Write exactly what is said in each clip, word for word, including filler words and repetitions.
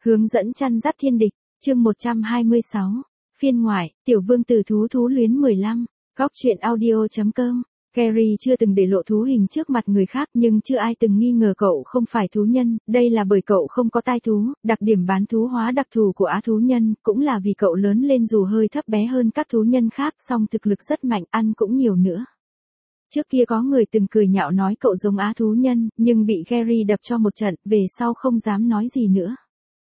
Hướng dẫn chăn dắt thiên địch, chương một trăm hai mươi sáu, phiên ngoại, tiểu vương tử thú thú luyến mười lăm, góc truyện audio.com. Gary chưa từng để lộ thú hình trước mặt người khác nhưng chưa ai từng nghi ngờ cậu không phải thú nhân, đây là bởi cậu không có tai thú, đặc điểm bán thú hóa đặc thù của á thú nhân, cũng là vì cậu lớn lên dù hơi thấp bé hơn các thú nhân khác song thực lực rất mạnh, ăn cũng nhiều nữa. Trước kia có người từng cười nhạo nói cậu giống á thú nhân, nhưng bị Gary đập cho một trận, về sau không dám nói gì nữa.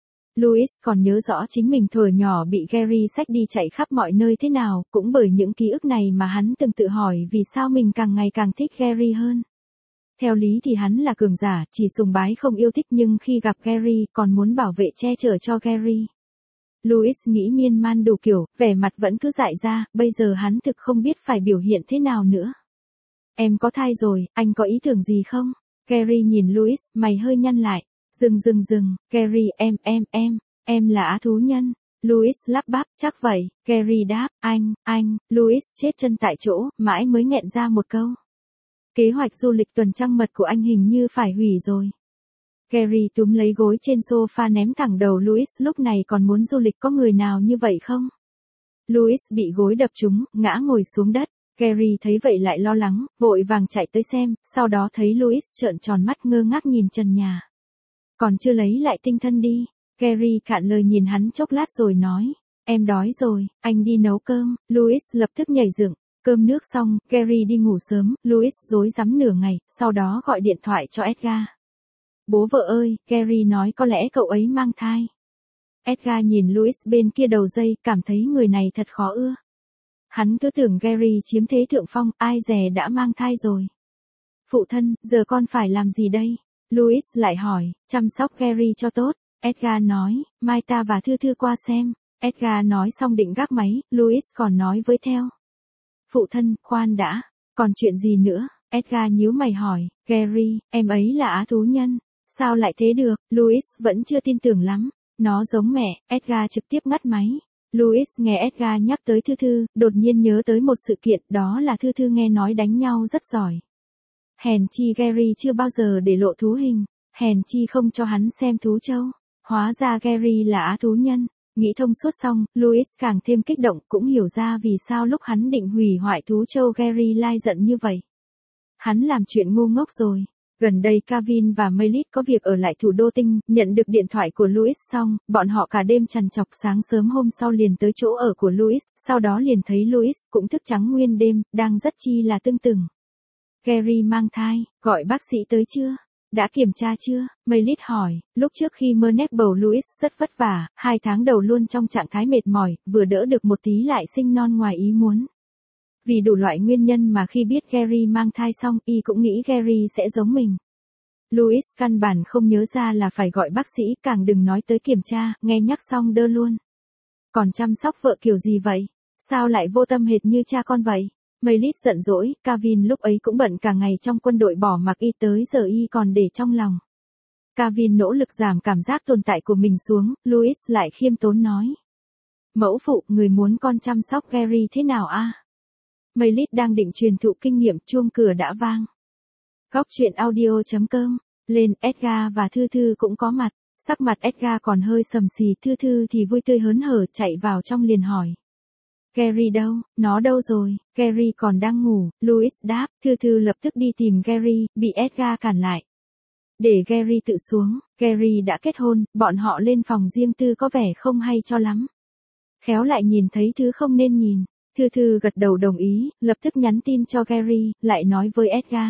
Louis còn nhớ rõ chính mình thuở nhỏ bị Gary xách đi chạy khắp mọi nơi thế nào, cũng bởi những ký ức này mà hắn từng tự hỏi vì sao mình càng ngày càng thích Gary hơn. Theo lý thì hắn là cường giả, chỉ sùng bái không yêu thích nhưng khi gặp Gary còn muốn bảo vệ che chở cho Gary. Louis nghĩ miên man đủ kiểu, vẻ mặt vẫn cứ dại ra, bây giờ hắn thực không biết phải biểu hiện thế nào nữa. Em có thai rồi, anh có ý tưởng gì không? Gary nhìn Louis, mày hơi nhăn lại. Dừng dừng dừng, Gary em em em, em là á thú nhân. Louis lắp bắp, chắc vậy. Gary đáp, anh, anh, Louis chết chân tại chỗ, mãi mới nghẹn ra một câu. Kế hoạch du lịch tuần trăng mật của anh hình như phải hủy rồi. Gary túm lấy gối trên sofa ném thẳng đầu Louis, lúc này còn muốn du lịch có người nào như vậy không? Louis bị gối đập trúng, ngã ngồi xuống đất. Gary thấy vậy lại lo lắng, vội vàng chạy tới xem, sau đó thấy Louis trợn tròn mắt ngơ ngác nhìn trần nhà. Còn chưa lấy lại tinh thần đi. Gary cạn lời nhìn hắn chốc lát rồi nói, em đói rồi, anh đi nấu cơm. Louis lập tức nhảy dựng, cơm nước xong, Gary đi ngủ sớm, Louis rối rắm nửa ngày, sau đó gọi điện thoại cho Edgar. Bố vợ ơi, Gary nói có lẽ cậu ấy mang thai. Edgar nhìn Louis bên kia đầu dây, cảm thấy người này thật khó ưa. Hắn cứ tưởng Gary chiếm thế thượng phong, ai dè đã mang thai rồi. Phụ thân, giờ con phải làm gì đây? Louis lại hỏi, chăm sóc Gary cho tốt. Edgar nói, mai ta và Thư Thư qua xem. Edgar nói xong định gác máy, Louis còn nói với theo. Phụ thân, khoan đã, còn chuyện gì nữa? Edgar nhíu mày hỏi, Gary, em ấy là á thú nhân. Sao lại thế được? Louis vẫn chưa tin tưởng lắm. Nó giống mẹ. Edgar trực tiếp ngắt máy. Louis nghe Edgar nhắc tới Thư Thư, đột nhiên nhớ tới một sự kiện, đó là Thư Thư nghe nói đánh nhau rất giỏi. Hèn chi Gary chưa bao giờ để lộ thú hình, hèn chi không cho hắn xem thú trâu. Hóa ra Gary là á thú nhân. Nghĩ thông suốt xong, Louis càng thêm kích động, cũng hiểu ra vì sao lúc hắn định hủy hoại thú trâu Gary lai giận như vậy. Hắn làm chuyện ngu ngốc rồi. Gần đây Kevin và Melis có việc ở lại thủ đô Tinh, nhận được điện thoại của Louis xong, bọn họ cả đêm trằn trọc, sáng sớm hôm sau liền tới chỗ ở của Louis, sau đó liền thấy Louis cũng thức trắng nguyên đêm, đang rất chi là tưng tửng. Gary mang thai, gọi bác sĩ tới chưa? Đã kiểm tra chưa? Melis hỏi, lúc trước khi mơ nép bầu Louis rất vất vả, hai tháng đầu luôn trong trạng thái mệt mỏi, vừa đỡ được một tí lại sinh non ngoài ý muốn. Vì đủ loại nguyên nhân mà khi biết Gary mang thai xong, y cũng nghĩ Gary sẽ giống mình. Louis căn bản không nhớ ra là phải gọi bác sĩ, càng đừng nói tới kiểm tra, nghe nhắc xong đơ luôn. Còn chăm sóc vợ kiểu gì vậy? Sao lại vô tâm hệt như cha con vậy? Melis giận dỗi, Kevin lúc ấy cũng bận cả ngày trong quân đội bỏ mặc y tới giờ y còn để trong lòng. Kevin nỗ lực giảm cảm giác tồn tại của mình xuống, Louis lại khiêm tốn nói. Mẫu phụ, người muốn con chăm sóc Gary thế nào a? À? Melis đang định truyền thụ kinh nghiệm, chuông cửa đã vang. Góc truyện audio.com, lên Edgar và Thư Thư cũng có mặt, sắc mặt Edgar còn hơi sầm xì, Thư Thư thì vui tươi hớn hở chạy vào trong liền hỏi. Gary đâu, nó đâu rồi? Gary còn đang ngủ. Louis đáp. Thư Thư lập tức đi tìm Gary, bị Edgar cản lại. Để Gary tự xuống. Gary đã kết hôn, bọn họ lên phòng riêng tư có vẻ không hay cho lắm. Khéo lại nhìn thấy thứ không nên nhìn. Thư Thư gật đầu đồng ý, lập tức nhắn tin cho Gary, lại nói với Edgar.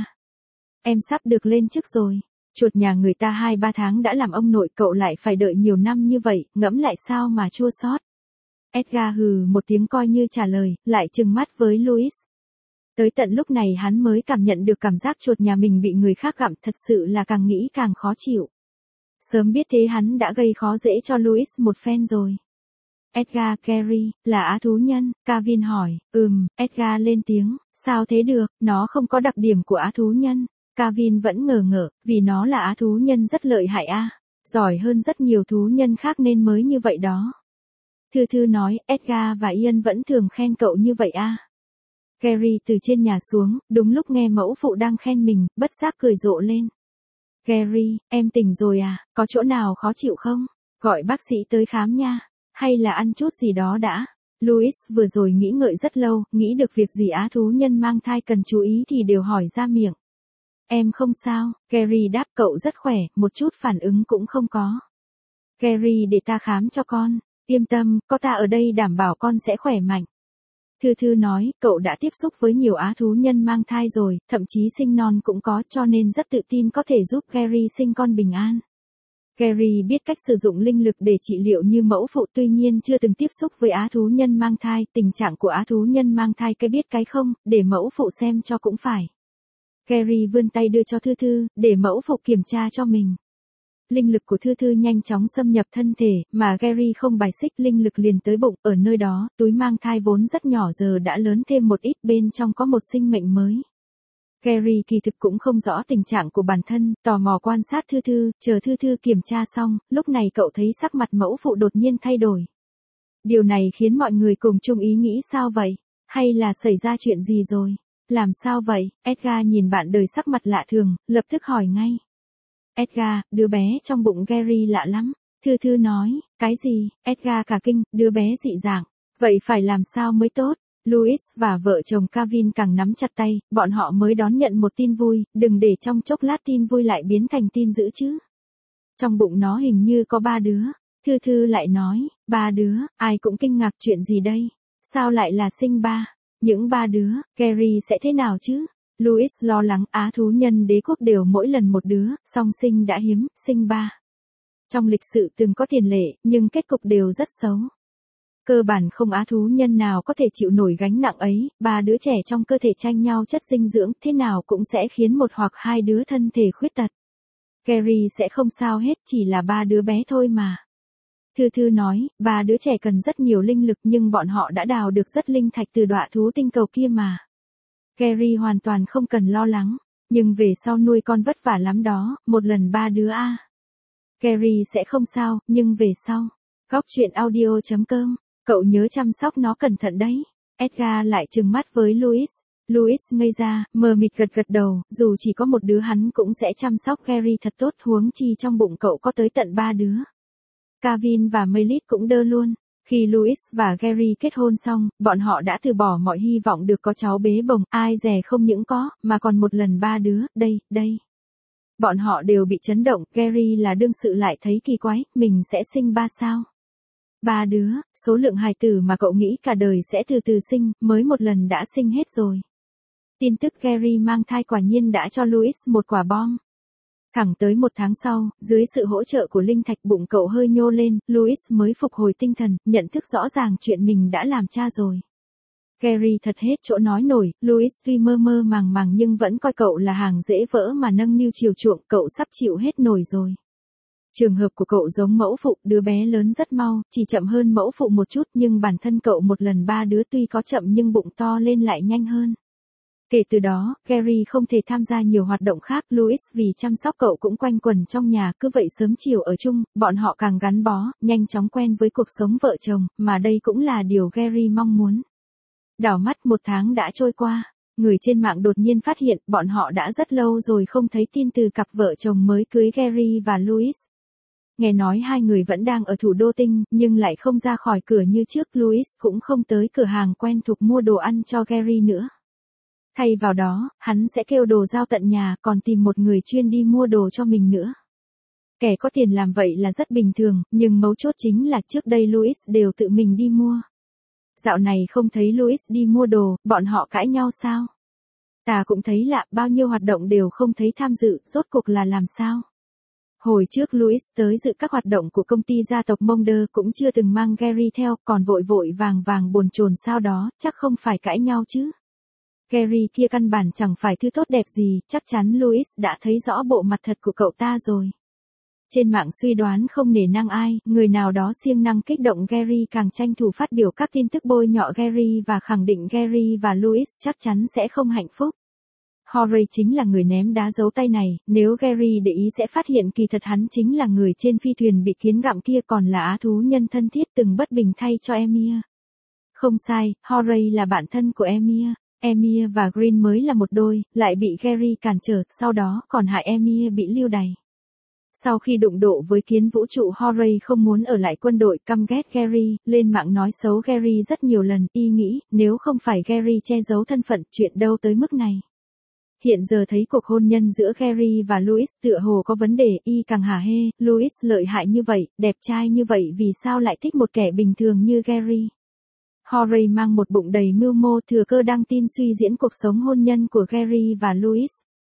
Em sắp được lên chức rồi. Chuột nhà người ta hai ba tháng đã làm ông nội, cậu lại phải đợi nhiều năm như vậy, ngẫm lại sao mà chua xót. Edgar hừ một tiếng coi như trả lời, lại trừng mắt với Louis. Tới tận lúc này hắn mới cảm nhận được cảm giác chuột nhà mình bị người khác gặm, thật sự là càng nghĩ càng khó chịu. Sớm biết thế hắn đã gây khó dễ cho Louis một phen rồi. Edgar, Gary, là á thú nhân, Kevin hỏi, ừm, Edgar lên tiếng, sao thế được, nó không có đặc điểm của á thú nhân. Kevin vẫn ngờ ngợ, vì nó là á thú nhân rất lợi hại a, à? Giỏi hơn rất nhiều thú nhân khác nên mới như vậy đó. Thư Thư nói, Edgar và Ian vẫn thường khen cậu như vậy a. À? Gary từ trên nhà xuống, đúng lúc nghe mẫu phụ đang khen mình, bất giác cười rộ lên. Gary, em tỉnh rồi à, có chỗ nào khó chịu không? Gọi bác sĩ tới khám nha, hay là ăn chút gì đó đã. Louis vừa rồi nghĩ ngợi rất lâu, nghĩ được việc gì á thú nhân mang thai cần chú ý thì đều hỏi ra miệng. Em không sao, Gary đáp, cậu rất khỏe, một chút phản ứng cũng không có. Gary, để ta khám cho con, yên tâm, có ta ở đây đảm bảo con sẽ khỏe mạnh. Thư Thư nói, cậu đã tiếp xúc với nhiều á thú nhân mang thai rồi, thậm chí sinh non cũng có, cho nên rất tự tin có thể giúp Gary sinh con bình an. Gary biết cách sử dụng linh lực để trị liệu như mẫu phụ, tuy nhiên chưa từng tiếp xúc với á thú nhân mang thai, tình trạng của á thú nhân mang thai cái biết cái không, để mẫu phụ xem cho cũng phải. Gary vươn tay đưa cho Thư Thư, để mẫu phụ kiểm tra cho mình. Linh lực của Thư Thư nhanh chóng xâm nhập thân thể, mà Gary không bài xích, linh lực liền tới bụng, ở nơi đó, túi mang thai vốn rất nhỏ giờ đã lớn thêm một ít, bên trong có một sinh mệnh mới. Gary kỳ thực cũng không rõ tình trạng của bản thân, tò mò quan sát Thư Thư, chờ Thư Thư kiểm tra xong, lúc này cậu thấy sắc mặt mẫu phụ đột nhiên thay đổi. Điều này khiến mọi người cùng chung ý nghĩ sao vậy? Hay là xảy ra chuyện gì rồi? Làm sao vậy? Edgar nhìn bạn đời sắc mặt lạ thường, lập tức hỏi ngay. Edgar, đứa bé trong bụng Gary lạ lắm. Thư Thư nói, cái gì? Edgar cả kinh, đứa bé dị dạng. Vậy phải làm sao mới tốt? Louis và vợ chồng Kevin càng nắm chặt tay, bọn họ mới đón nhận một tin vui, đừng để trong chốc lát tin vui lại biến thành tin dữ chứ. Trong bụng nó hình như có ba đứa. Thư Thư lại nói, ba đứa, ai cũng kinh ngạc, chuyện gì đây? Sao lại là sinh ba? Những ba đứa, Gary sẽ thế nào chứ? Louis lo lắng, á thú nhân đế quốc đều mỗi lần một đứa, song sinh đã hiếm, sinh ba. Trong lịch sử từng có tiền lệ, nhưng kết cục đều rất xấu. Cơ bản không á thú nhân nào có thể chịu nổi gánh nặng ấy, ba đứa trẻ trong cơ thể tranh nhau chất dinh dưỡng, thế nào cũng sẽ khiến một hoặc hai đứa thân thể khuyết tật. Gary sẽ không sao hết, chỉ là ba đứa bé thôi mà. Thư Thư nói, ba đứa trẻ cần rất nhiều linh lực nhưng bọn họ đã đào được rất linh thạch từ đọa thú tinh cầu kia mà. Gary hoàn toàn không cần lo lắng, nhưng về sau nuôi con vất vả lắm đó, một lần ba đứa a. À. Gary sẽ không sao, nhưng về sau. Góc truyện audio chấm com, cậu nhớ chăm sóc nó cẩn thận đấy. Edgar lại trừng mắt với Louis. Louis ngây ra, mờ mịt gật gật đầu, dù chỉ có một đứa hắn cũng sẽ chăm sóc Gary thật tốt, huống chi trong bụng cậu có tới tận ba đứa. Kevin và Melis cũng đơ luôn. Khi Louis và Gary kết hôn xong, bọn họ đã từ bỏ mọi hy vọng được có cháu bế bồng, ai dè không những có, mà còn một lần ba đứa, đây, đây. Bọn họ đều bị chấn động, Gary là đương sự lại thấy kỳ quái, mình sẽ sinh ba sao? Ba đứa, số lượng hài tử mà cậu nghĩ cả đời sẽ từ từ sinh, mới một lần đã sinh hết rồi. Tin tức Gary mang thai quả nhiên đã cho Louis một quả bom. Thẳng tới một tháng sau, dưới sự hỗ trợ của linh thạch, bụng cậu hơi nhô lên, Louis mới phục hồi tinh thần, nhận thức rõ ràng chuyện mình đã làm cha rồi. Gary thật hết chỗ nói nổi, Louis tuy mơ mơ màng màng nhưng vẫn coi cậu là hàng dễ vỡ mà nâng niu chiều chuộng, cậu sắp chịu hết nổi rồi. Trường hợp của cậu giống mẫu phụ, đứa bé lớn rất mau, chỉ chậm hơn mẫu phụ một chút, nhưng bản thân cậu một lần ba đứa tuy có chậm nhưng bụng to lên lại nhanh hơn. Kể từ đó, Gary không thể tham gia nhiều hoạt động khác, Louis vì chăm sóc cậu cũng quanh quẩn trong nhà, cứ vậy sớm chiều ở chung, bọn họ càng gắn bó, nhanh chóng quen với cuộc sống vợ chồng, mà đây cũng là điều Gary mong muốn. Đảo mắt một tháng đã trôi qua, người trên mạng đột nhiên phát hiện bọn họ đã rất lâu rồi không thấy tin từ cặp vợ chồng mới cưới Gary và Louis. Nghe nói hai người vẫn đang ở thủ đô Tinh, nhưng lại không ra khỏi cửa như trước, Louis cũng không tới cửa hàng quen thuộc mua đồ ăn cho Gary nữa. Thay vào đó, hắn sẽ kêu đồ giao tận nhà, còn tìm một người chuyên đi mua đồ cho mình nữa. Kẻ có tiền làm vậy là rất bình thường, nhưng mấu chốt chính là trước đây Louis đều tự mình đi mua. Dạo này không thấy Louis đi mua đồ, bọn họ cãi nhau sao? Ta cũng thấy lạ, bao nhiêu hoạt động đều không thấy tham dự, rốt cuộc là làm sao? Hồi trước Louis tới dự các hoạt động của công ty gia tộc Monder cũng chưa từng mang Gary theo, còn vội vội vàng vàng bồn chồn sao đó, chắc không phải cãi nhau chứ. Gary kia căn bản chẳng phải thứ tốt đẹp gì, chắc chắn Louis đã thấy rõ bộ mặt thật của cậu ta rồi. Trên mạng suy đoán không nể nang ai, người nào đó siêng năng kích động Gary càng tranh thủ phát biểu các tin tức bôi nhọ Gary và khẳng định Gary và Louis chắc chắn sẽ không hạnh phúc. Horry chính là người ném đá giấu tay này, nếu Gary để ý sẽ phát hiện kỳ thật hắn chính là người trên phi thuyền bị kiến gặm kia, còn là á thú nhân thân thiết từng bất bình thay cho Emir. Không sai, Horry là bạn thân của Emir. Emir và Green mới là một đôi, lại bị Gary cản trở, sau đó còn hại Emir bị lưu đày. Sau khi đụng độ với kiến vũ trụ Horay không muốn ở lại quân đội, căm ghét Gary, lên mạng nói xấu Gary rất nhiều lần, y nghĩ, nếu không phải Gary che giấu thân phận, chuyện đâu tới mức này. Hiện giờ thấy cuộc hôn nhân giữa Gary và Louis tựa hồ có vấn đề, y càng hả hê, Louis lợi hại như vậy, đẹp trai như vậy vì sao lại thích một kẻ bình thường như Gary. Horay mang một bụng đầy mưu mô, thừa cơ đăng tin suy diễn cuộc sống hôn nhân của Gary và Louis.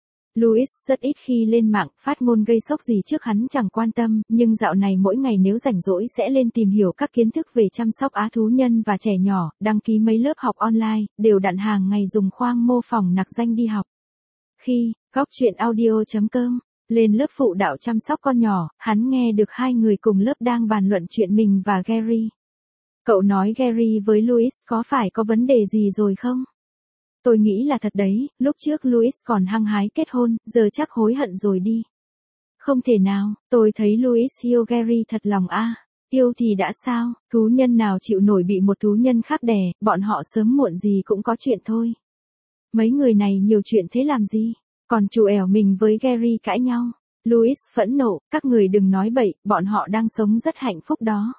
Louis rất ít khi lên mạng, phát ngôn gây sốc gì trước hắn chẳng quan tâm, nhưng dạo này mỗi ngày nếu rảnh rỗi sẽ lên tìm hiểu các kiến thức về chăm sóc á thú nhân và trẻ nhỏ, đăng ký mấy lớp học online, đều đặn hàng ngày dùng khoang mô phỏng nặc danh đi học. Khi, góc chuyện audio chấm com, lên lớp phụ đạo chăm sóc con nhỏ, hắn nghe được hai người cùng lớp đang bàn luận chuyện mình và Gary. Cậu nói Gary với Louis có phải có vấn đề gì rồi không? Tôi nghĩ là thật đấy, lúc trước Louis còn hăng hái kết hôn, giờ chắc hối hận rồi đi. Không thể nào, tôi thấy Louis yêu Gary thật lòng a. À. Yêu thì đã sao, thú nhân nào chịu nổi bị một thú nhân khác đè, bọn họ sớm muộn gì cũng có chuyện thôi. Mấy người này nhiều chuyện thế làm gì, còn chủ ẻo mình với Gary cãi nhau. Louis phẫn nộ, các người đừng nói bậy, bọn họ đang sống rất hạnh phúc đó.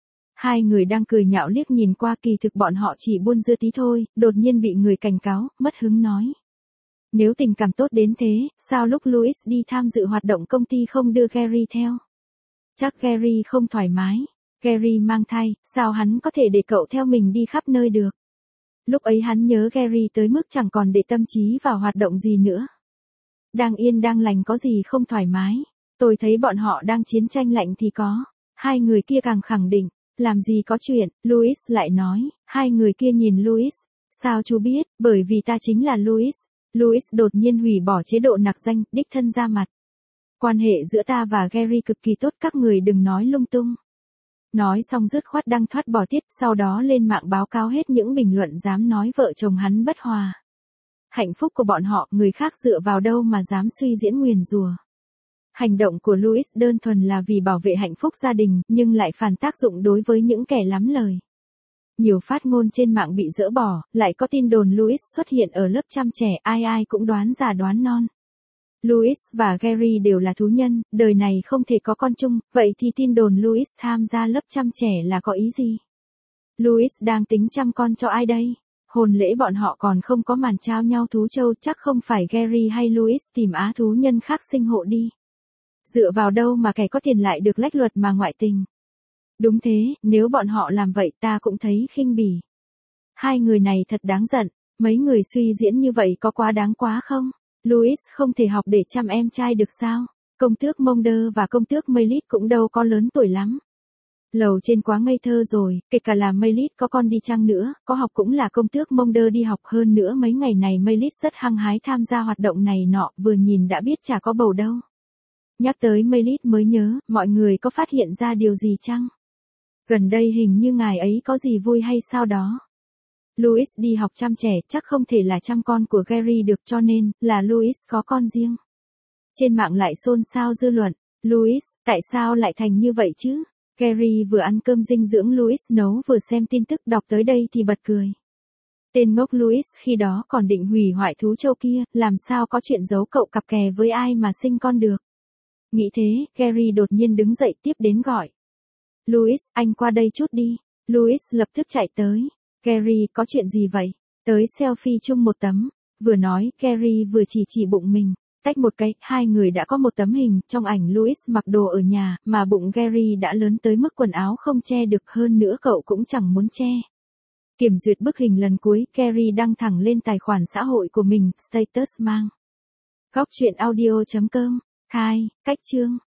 Hai người đang cười nhạo liếc nhìn qua, kỳ thực bọn họ chỉ buôn dưa tí thôi, đột nhiên bị người cảnh cáo, mất hứng nói. Nếu tình cảm tốt đến thế, sao lúc Louis đi tham dự hoạt động công ty không đưa Gary theo? Chắc Gary không thoải mái. Gary mang thai, sao hắn có thể để cậu theo mình đi khắp nơi được? Lúc ấy hắn nhớ Gary tới mức chẳng còn để tâm trí vào hoạt động gì nữa. Đang yên đang lành có gì không thoải mái. Tôi thấy bọn họ đang chiến tranh lạnh thì có. Hai người kia càng khẳng định. Làm gì có chuyện, Louis lại nói. Hai người kia nhìn Louis. Sao chú biết, bởi vì ta chính là Louis. Louis đột nhiên hủy bỏ chế độ nặc danh, đích thân ra mặt. Quan hệ giữa ta và Gary cực kỳ tốt, các người đừng nói lung tung. Nói xong dứt khoát đăng thoát bỏ tiết, sau đó lên mạng báo cáo hết những bình luận dám nói vợ chồng hắn bất hòa. Hạnh phúc của bọn họ, người khác dựa vào đâu mà dám suy diễn nguyền rủa. Hành động của Louis đơn thuần là vì bảo vệ hạnh phúc gia đình, nhưng lại phản tác dụng đối với những kẻ lắm lời. Nhiều phát ngôn trên mạng bị dỡ bỏ, lại có tin đồn Louis xuất hiện ở lớp chăm trẻ, ai ai cũng đoán già đoán non. Louis và Gary đều là thú nhân, đời này không thể có con chung, vậy thì tin đồn Louis tham gia lớp chăm trẻ là có ý gì? Louis đang tính chăm con cho ai đây? Hôn lễ bọn họ còn không có màn trao nhau thú trâu, chắc không phải Gary hay Louis tìm á thú nhân khác sinh hộ đi. Dựa vào đâu mà kẻ có tiền lại được lách luật mà ngoại tình? Đúng thế, nếu bọn họ làm vậy ta cũng thấy khinh bỉ. Hai người này thật đáng giận, mấy người suy diễn như vậy có quá đáng quá không? Louis không thể học để chăm em trai được sao? Công tước Monder và công tước Maylit cũng đâu có lớn tuổi lắm. Lầu trên quá ngây thơ rồi, kể cả là Maylit có con đi chăng nữa, có học cũng là công tước Monder đi học, hơn nữa mấy ngày này Maylit rất hăng hái tham gia hoạt động này nọ, vừa nhìn đã biết chả có bầu đâu. Nhắc tới Maylit mới nhớ, mọi người có phát hiện ra điều gì chăng? Gần đây hình như ngài ấy có gì vui hay sao đó. Louis đi học chăm trẻ, chắc không thể là chăm con của Gary được, cho nên, là Louis có con riêng. Trên mạng lại xôn xao dư luận, Louis, tại sao lại thành như vậy chứ? Gary vừa ăn cơm dinh dưỡng Louis nấu vừa xem tin tức, đọc tới đây thì bật cười. Tên ngốc Louis khi đó còn định hủy hoại thú trâu kia, làm sao có chuyện giấu cậu cặp kè với ai mà sinh con được. Nghĩ thế, Gary đột nhiên đứng dậy tiếp đến gọi. Louis, anh qua đây chút đi. Louis lập tức chạy tới. Gary, có chuyện gì vậy? Tới selfie chung một tấm. Vừa nói, Gary vừa chỉ chỉ bụng mình. Tách một cái, hai người đã có một tấm hình. Trong ảnh Louis mặc đồ ở nhà, mà bụng Gary đã lớn tới mức quần áo không che được, hơn nữa cậu cũng chẳng muốn che. Kiểm duyệt bức hình lần cuối, Gary đăng thẳng lên tài khoản xã hội của mình, status mang. Góc chuyện audio chấm com. Khai, cách chương.